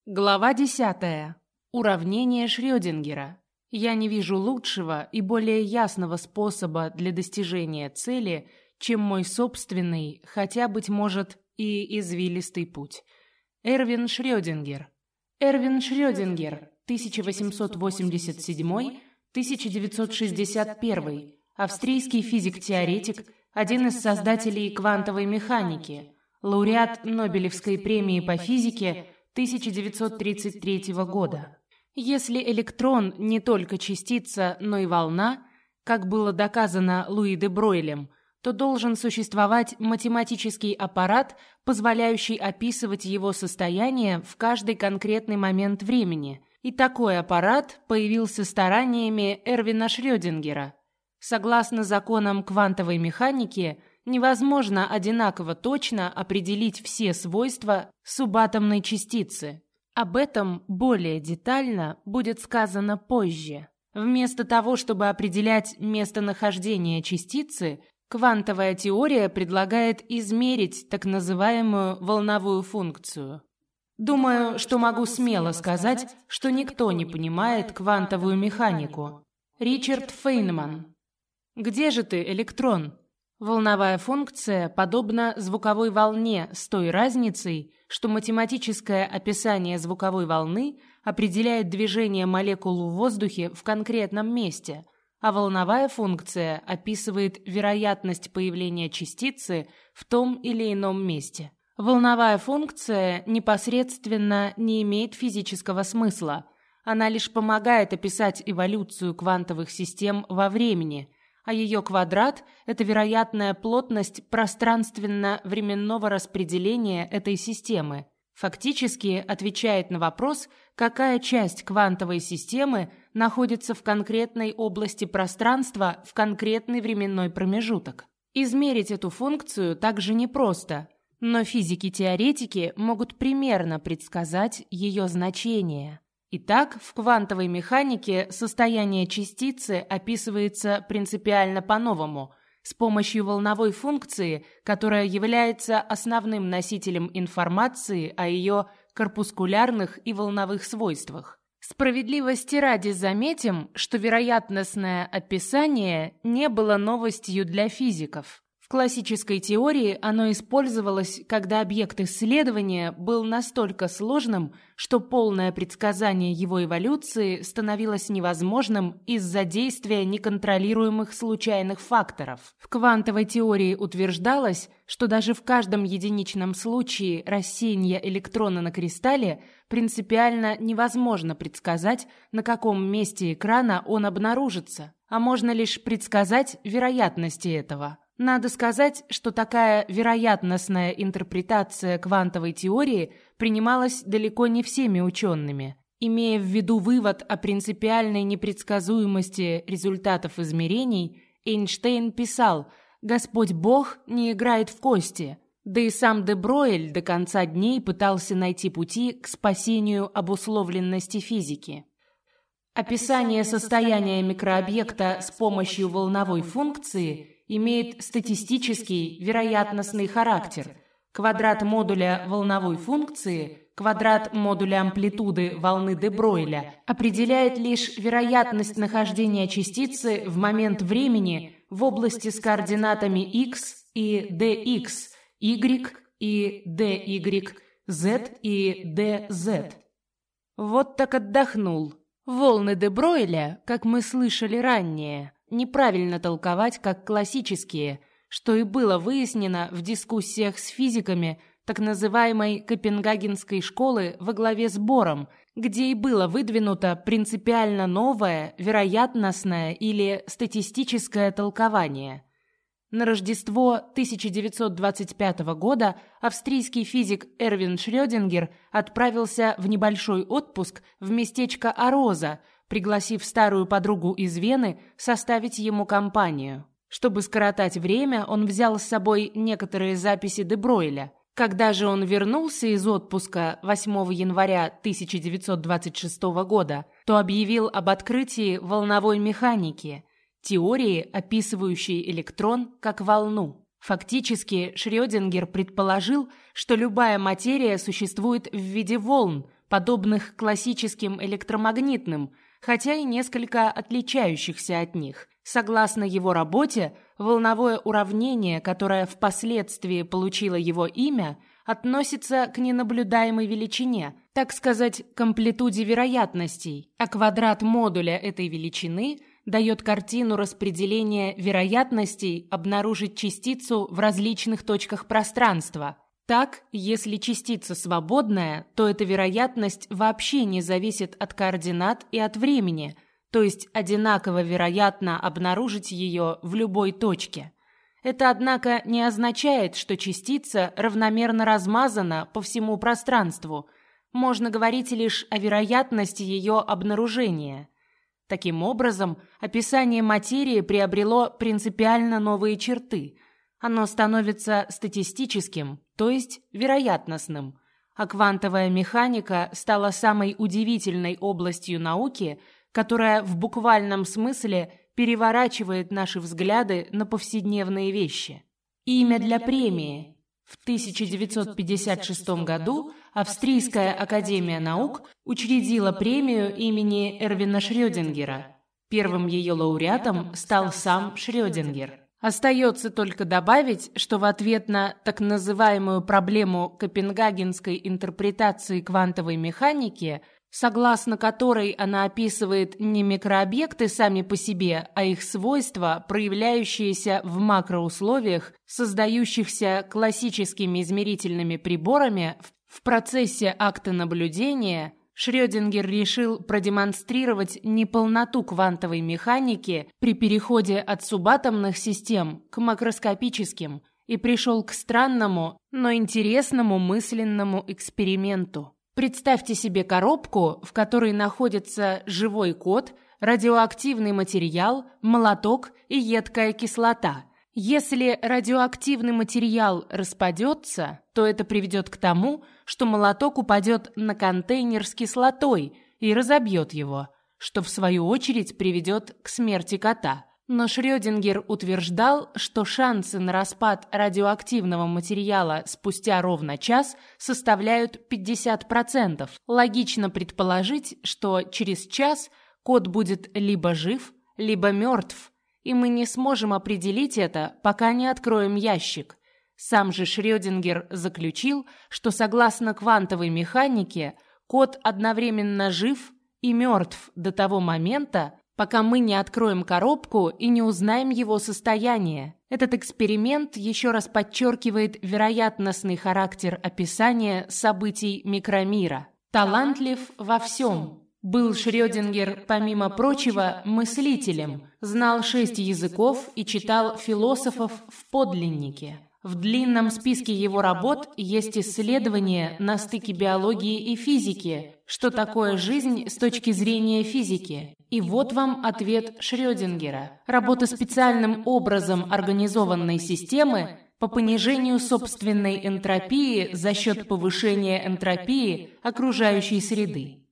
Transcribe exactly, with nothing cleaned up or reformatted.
Глава десятая. Уравнение Шрёдингера. Я не вижу лучшего и более ясного способа для достижения цели, чем мой собственный, хотя, быть может, и извилистый путь. Эрвин Шрёдингер. Эрвин Шрёдингер, тысяча восемьсот восемьдесят седьмой — тысяча девятьсот шестьдесят первый, австрийский физик-теоретик, один из создателей квантовой механики, лауреат Нобелевской премии по физике тысяча девятьсот тридцать третьего года. Если электрон не только частица, но и волна, как было доказано Луи де Бройлем, то должен существовать математический аппарат, позволяющий описывать его состояние в каждый конкретный момент времени. И такой аппарат появился стараниями Эрвина Шрёдингера. Согласно законам квантовой механики, невозможно одинаково точно определить все свойства субатомной частицы. Об этом более детально будет сказано позже. Вместо того, чтобы определять местонахождение частицы, квантовая теория предлагает измерить так называемую волновую функцию. Думаю, что могу смело сказать, что никто не понимает квантовую механику. Ричард Фейнман. Где же ты, электрон? Волновая функция подобна звуковой волне с той разницей, что математическое описание звуковой волны определяет движение молекул в воздухе в конкретном месте, а волновая функция описывает вероятность появления частицы в том или ином месте. Волновая функция непосредственно не имеет физического смысла, она лишь помогает описать эволюцию квантовых систем во времени, а ее квадрат – это вероятная плотность пространственно-временного распределения этой системы. Фактически отвечает на вопрос, какая часть квантовой системы находится в конкретной области пространства в конкретный временной промежуток. Измерить эту функцию также непросто, но физики-теоретики могут примерно предсказать ее значение. Итак, в квантовой механике состояние частицы описывается принципиально по-новому, с помощью волновой функции, которая является основным носителем информации о ее корпускулярных и волновых свойствах. Справедливости ради заметим, что вероятностное описание не было новостью для физиков. В классической теории оно использовалось, когда объект исследования был настолько сложным, что полное предсказание его эволюции становилось невозможным из-за действия неконтролируемых случайных факторов. В квантовой теории утверждалось, что даже в каждом единичном случае рассеяния электрона на кристалле принципиально невозможно предсказать, на каком месте экрана он обнаружится, а можно лишь предсказать вероятности этого. Надо сказать, что такая вероятностная интерпретация квантовой теории принималась далеко не всеми учеными. Имея в виду вывод о принципиальной непредсказуемости результатов измерений, Эйнштейн писал: «Господь Бог не играет в кости». Да и сам де Бройль до конца дней пытался найти пути к спасению обусловленности физики. Описание состояния микрообъекта с помощью волновой функции имеет статистический вероятностный характер. Квадрат модуля волновой функции, квадрат модуля амплитуды волны де Бройля определяет лишь вероятность нахождения частицы в момент времени в области с координатами x и dx, y и dy, z и dz. Вот так отдохнул. Волны де Бройля, как мы слышали ранее, неправильно толковать как классические, что и было выяснено в дискуссиях с физиками так называемой Копенгагенской школы во главе с Бором, где и было выдвинуто принципиально новое, вероятностное или статистическое толкование. На Рождество тысяча девятьсот двадцать пятого года австрийский физик Эрвин Шрёдингер отправился в небольшой отпуск в местечко Ароза, пригласив старую подругу из Вены составить ему компанию. Чтобы скоротать время, он взял с собой некоторые записи де Бройля. Когда же он вернулся из отпуска восьмого января тысяча девятьсот двадцать шестого года, то объявил об открытии волновой механики, теории, описывающей электрон как волну. Фактически, Шрёдингер предположил, что любая материя существует в виде волн, подобных классическим электромагнитным, хотя и несколько отличающихся от них. Согласно его работе, волновое уравнение, которое впоследствии получило его имя, относится к ненаблюдаемой величине, так сказать, к амплитуде вероятностей, а квадрат модуля этой величины дает картину распределения вероятностей обнаружить частицу в различных точках пространства. Так, если частица свободная, то эта вероятность вообще не зависит от координат и от времени, то есть одинаково вероятно обнаружить ее в любой точке. Это, однако, не означает, что частица равномерно размазана по всему пространству. Можно говорить лишь о вероятности ее обнаружения. Таким образом, описание материи приобрело принципиально новые черты. Оно становится статистическим, то есть вероятностным, а квантовая механика стала самой удивительной областью науки, которая в буквальном смысле переворачивает наши взгляды на повседневные вещи. Имя для премии. В тысяча девятьсот пятьдесят шестом году Австрийская академия наук учредила премию имени Эрвина Шрёдингера. Первым ее лауреатом стал сам Шрёдингер. Остается только добавить, что в ответ на так называемую проблему копенгагенской интерпретации квантовой механики, согласно которой она описывает не микрообъекты сами по себе, а их свойства, проявляющиеся в макроусловиях, создающихся классическими измерительными приборами в процессе акта наблюдения, Шрёдингер решил продемонстрировать неполноту квантовой механики при переходе от субатомных систем к макроскопическим и пришел к странному, но интересному мысленному эксперименту. Представьте себе коробку, в которой находится живой код, радиоактивный материал, молоток и едкая кислота. Если радиоактивный материал распадется, то это приведет к тому, что молоток упадет на контейнер с кислотой и разобьет его, что в свою очередь приведет к смерти кота. Но Шрёдингер утверждал, что шансы на распад радиоактивного материала спустя ровно час составляют пятьдесят процентов. Логично предположить, что через час кот будет либо жив, либо мертв, и мы не сможем определить это, пока не откроем ящик. Сам же Шрёдингер заключил, что согласно квантовой механике кот одновременно жив и мертв до того момента, пока мы не откроем коробку и не узнаем его состояние. Этот эксперимент еще раз подчеркивает вероятностный характер описания событий микромира. Талантлив во всем. Был Шрёдингер, помимо прочего, мыслителем, знал шесть языков и читал философов в подлиннике. В длинном списке его работ есть исследования на стыке биологии и физики, что такое жизнь с точки зрения физики. И вот вам ответ Шрёдингера. Работа специальным образом организованной системы по понижению собственной энтропии за счет повышения энтропии окружающей среды.